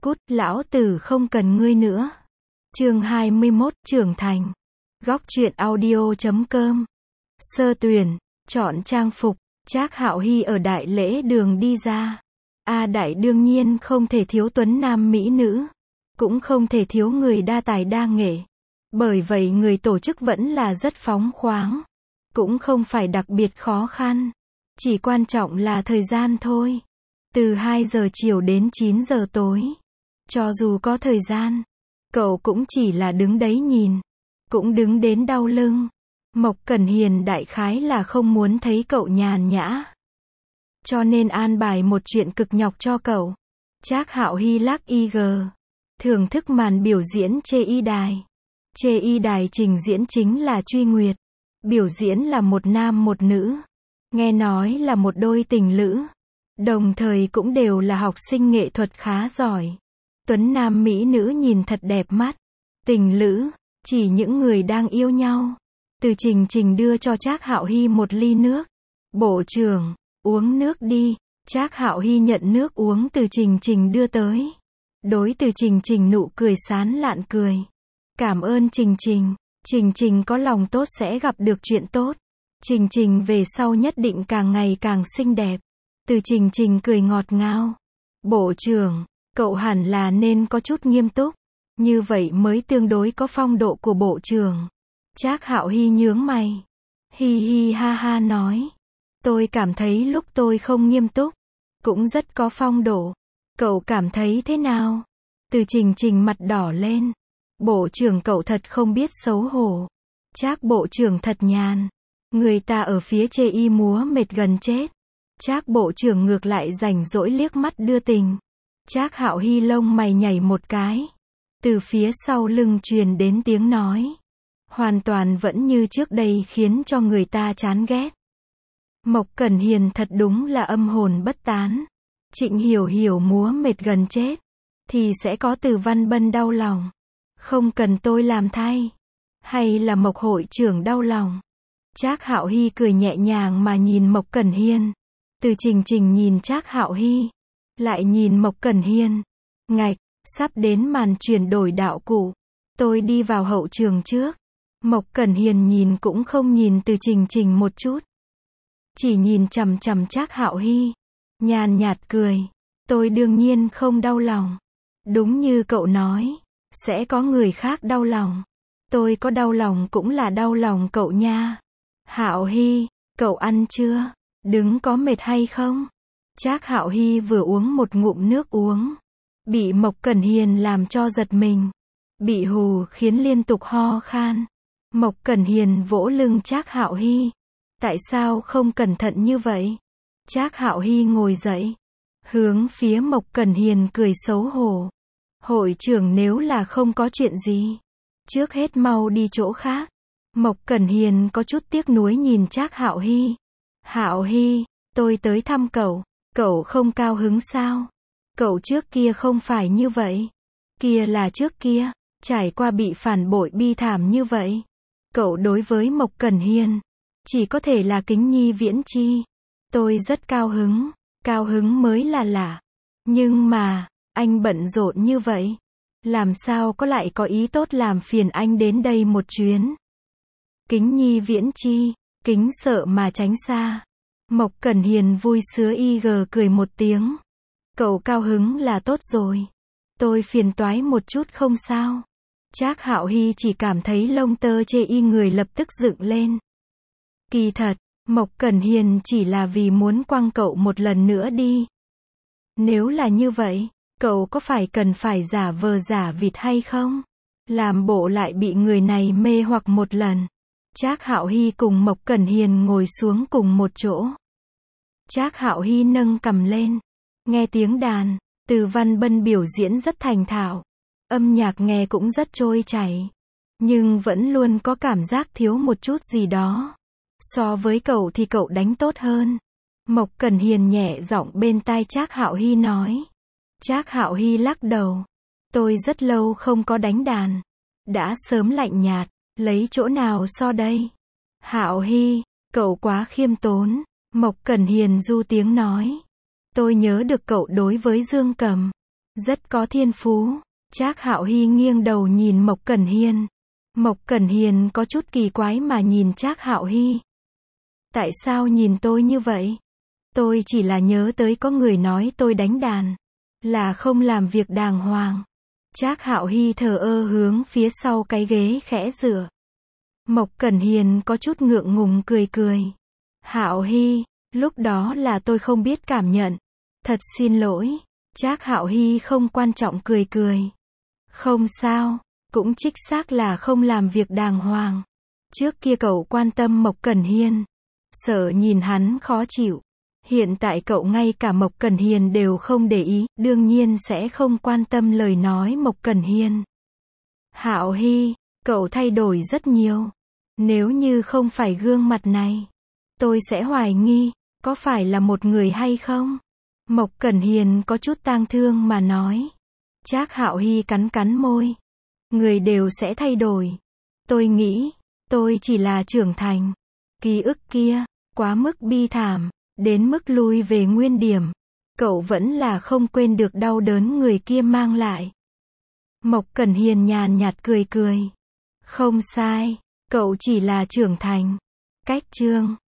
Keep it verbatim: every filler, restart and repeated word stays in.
Cút, lão tử không cần ngươi nữa. Chương hai mươi mốt, trưởng thành. Góc truyện audio chấm com. Sơ tuyển, chọn trang phục. Trác Hạo Hy ở đại lễ đường đi ra. A đại đương nhiên không thể thiếu tuấn nam mỹ nữ, cũng không thể thiếu người đa tài đa nghệ. Bởi vậy người tổ chức vẫn là rất phóng khoáng, cũng không phải đặc biệt khó khăn, chỉ quan trọng là thời gian thôi. Từ hai giờ chiều đến chín giờ tối. Cho dù có thời gian, cậu cũng chỉ là đứng đấy nhìn, cũng đứng đến đau lưng. Mộc Cẩn Hiền đại khái là không muốn thấy cậu nhàn nhã, cho nên an bài một chuyện cực nhọc cho cậu. Trác Hạo Hy lắc i giê, thưởng thức màn biểu diễn chê y đài. Chê y đài trình diễn chính là Truy Nguyệt, biểu diễn là một nam một nữ, nghe nói là một đôi tình lữ, đồng thời cũng đều là học sinh nghệ thuật khá giỏi. Tuấn nam mỹ nữ nhìn thật đẹp mắt. Tình lữ, chỉ những người đang yêu nhau. Từ Trình Trình đưa cho Trác Hạo Hy một ly nước. Bộ trưởng, uống nước đi. Trác Hạo Hy nhận nước uống từ Trình Trình đưa tới. Đối từ Trình Trình nụ cười sán lạn cười. Cảm ơn Trình Trình. Trình Trình có lòng tốt sẽ gặp được chuyện tốt. Trình Trình về sau nhất định càng ngày càng xinh đẹp. Từ Trình Trình cười ngọt ngào. Bộ trưởng, cậu hẳn là nên có chút nghiêm túc, như vậy mới tương đối có phong độ của bộ trưởng. Trác Hạo Hy nhướng mày. Hi hi ha ha nói. Tôi cảm thấy lúc tôi không nghiêm túc, cũng rất có phong độ. Cậu cảm thấy thế nào? Từ Trình Trình mặt đỏ lên. Bộ trưởng cậu thật không biết xấu hổ. Trác bộ trưởng thật nhàn. Người ta ở phía chê y múa mệt gần chết. Trác bộ trưởng ngược lại rảnh rỗi liếc mắt đưa tình. Trác Hạo Hy lông mày nhảy một cái. Từ phía sau lưng truyền đến tiếng nói. Hoàn toàn vẫn như trước đây khiến cho người ta chán ghét. Mộc Cẩn Hiền thật đúng là âm hồn bất tán. Trịnh Hiểu Hiểu múa mệt gần chết, thì sẽ có Từ Văn Bân đau lòng. Không cần tôi làm thay. Hay là Mộc hội trưởng đau lòng. Trác Hạo Hy cười nhẹ nhàng mà nhìn Mộc Cẩn Hiên. Từ Trình Trình nhìn Trác Hạo Hy, lại nhìn Mộc Cẩn Hiên. Ngạch, sắp đến màn chuyển đổi đạo cụ. Tôi đi vào hậu trường trước. Mộc Cẩn Hiền nhìn cũng không nhìn Từ Trình Trình một chút, chỉ nhìn chằm chằm Trác Hạo Hy, nhàn nhạt cười. Tôi đương nhiên không đau lòng. Đúng như cậu nói, sẽ có người khác đau lòng. Tôi có đau lòng cũng là đau lòng cậu nha. Hạo Hy, cậu ăn chưa? Đứng có mệt hay không? Trác Hạo Hy vừa uống một ngụm nước uống, bị Mộc Cẩn Hiền làm cho giật mình, bị hù khiến liên tục ho khan. Mộc Cẩn Hiền vỗ lưng Trác Hạo Hy. Tại sao không cẩn thận như vậy? Trác Hạo Hy ngồi dậy, hướng phía Mộc Cẩn Hiền cười xấu hổ. Hội trưởng nếu là không có chuyện gì, trước hết mau đi chỗ khác. Mộc Cẩn Hiền có chút tiếc nuối nhìn Trác Hạo Hy. Hạo Hy, tôi tới thăm cậu, cậu không cao hứng sao? Cậu trước kia không phải như vậy. Kia là trước kia, trải qua bị phản bội bi thảm như vậy. Cậu đối với Mộc Cẩn Hiền, chỉ có thể là kính nhi viễn chi. Tôi rất cao hứng, cao hứng mới là lạ. Nhưng mà, anh bận rộn như vậy, làm sao có lại có ý tốt làm phiền anh đến đây một chuyến. Kính nhi viễn chi, kính sợ mà tránh xa. Mộc Cẩn Hiền vui sứa y gờ cười một tiếng. Cậu cao hứng là tốt rồi. Tôi phiền toái một chút không sao. Trác Hạo Hy chỉ cảm thấy lông tơ chê y người lập tức dựng lên. Kỳ thật, Mộc Cẩn Hiền chỉ là vì muốn quăng cậu một lần nữa đi. Nếu là như vậy, cậu có phải cần phải giả vờ giả vịt hay không? Làm bộ lại bị người này mê hoặc một lần. Trác Hạo Hy cùng Mộc Cẩn Hiền ngồi xuống cùng một chỗ. Trác Hạo Hy nâng cằm lên, nghe tiếng đàn. Từ Văn Bân biểu diễn rất thành thạo, âm nhạc nghe cũng rất trôi chảy, nhưng vẫn luôn có cảm giác thiếu một chút gì đó. So với cậu thì cậu đánh tốt hơn. Mộc Cẩn Hiền nhẹ giọng bên tai Trác Hạo Hy nói. Trác Hạo Hy lắc đầu. Tôi rất lâu không có đánh đàn, đã sớm lạnh nhạt. Lấy chỗ nào so đây? Hạo Hy, cậu quá khiêm tốn. Mộc Cẩn Hiền du tiếng nói. Tôi nhớ được cậu đối với Dương Cầm Rất có thiên phú. Trác Hạo Hy nghiêng đầu nhìn Mộc Cẩn Hiên. Mộc Cẩn Hiên có chút kỳ quái mà nhìn Trác Hạo Hy. Tại sao nhìn tôi như vậy? Tôi chỉ là nhớ tới có người nói tôi đánh đàn, là không làm việc đàng hoàng. Trác Hạo Hy thờ ơ hướng phía sau cái ghế khẽ dựa. Mộc Cẩn Hiên có chút ngượng ngùng cười cười. Hạo Hy, lúc đó là tôi không biết cảm nhận. Thật xin lỗi. Trác Hạo Hy không quan trọng cười cười. Không sao, cũng chính xác là không làm việc đàng hoàng. Trước kia cậu quan tâm Mộc Cẩn Hiên, sợ nhìn hắn khó chịu. Hiện tại cậu ngay cả Mộc Cẩn Hiên đều không để ý, đương nhiên sẽ không quan tâm lời nói Mộc Cẩn Hiên. Hạo Hy, cậu thay đổi rất nhiều. Nếu như không phải gương mặt này, tôi sẽ hoài nghi, có phải là một người hay không? Mộc Cẩn Hiên có chút tang thương mà nói. Trác Hạo Hy cắn cắn môi. Người đều sẽ thay đổi. Tôi nghĩ, tôi chỉ là trưởng thành. Ký ức kia, quá mức bi thảm, đến mức lui về nguyên điểm. Cậu vẫn là không quên được đau đớn người kia mang lại. Mộc Cẩn Hiên nhàn nhạt cười cười. Không sai, cậu chỉ là trưởng thành. Cách chương